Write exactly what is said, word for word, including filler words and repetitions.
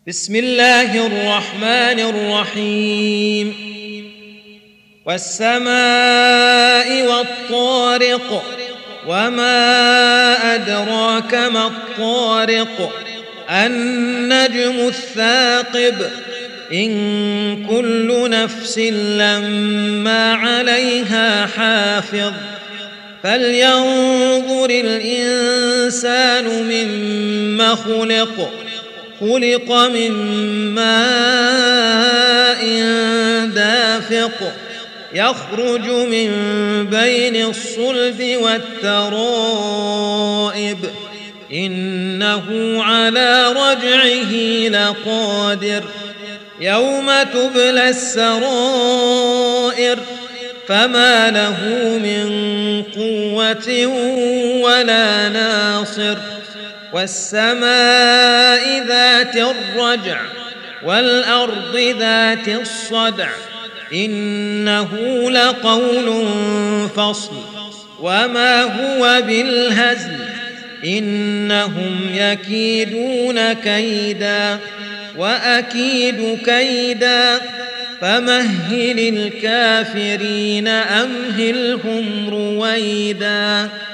بسم الله الرحمن الرحيم والسماء والطارق وما أدراك ما الطارق النجم الثاقب إن كل نفس لما عليها حافظ فلينظر الإنسان مما خلق خلق من ماء دافق يخرج من بين الصلب والترائب إنه على رجعه لقادر يوم تبلى السرائر فما له من قوة ولا ناصر والسماء ذات الرجع والأرض ذات الصدع إنه لقول فصل وما هو بالهزل إنهم يكيدون كيدا وأكيد كيدا فمهل الكافرين أمهلهم رويدا.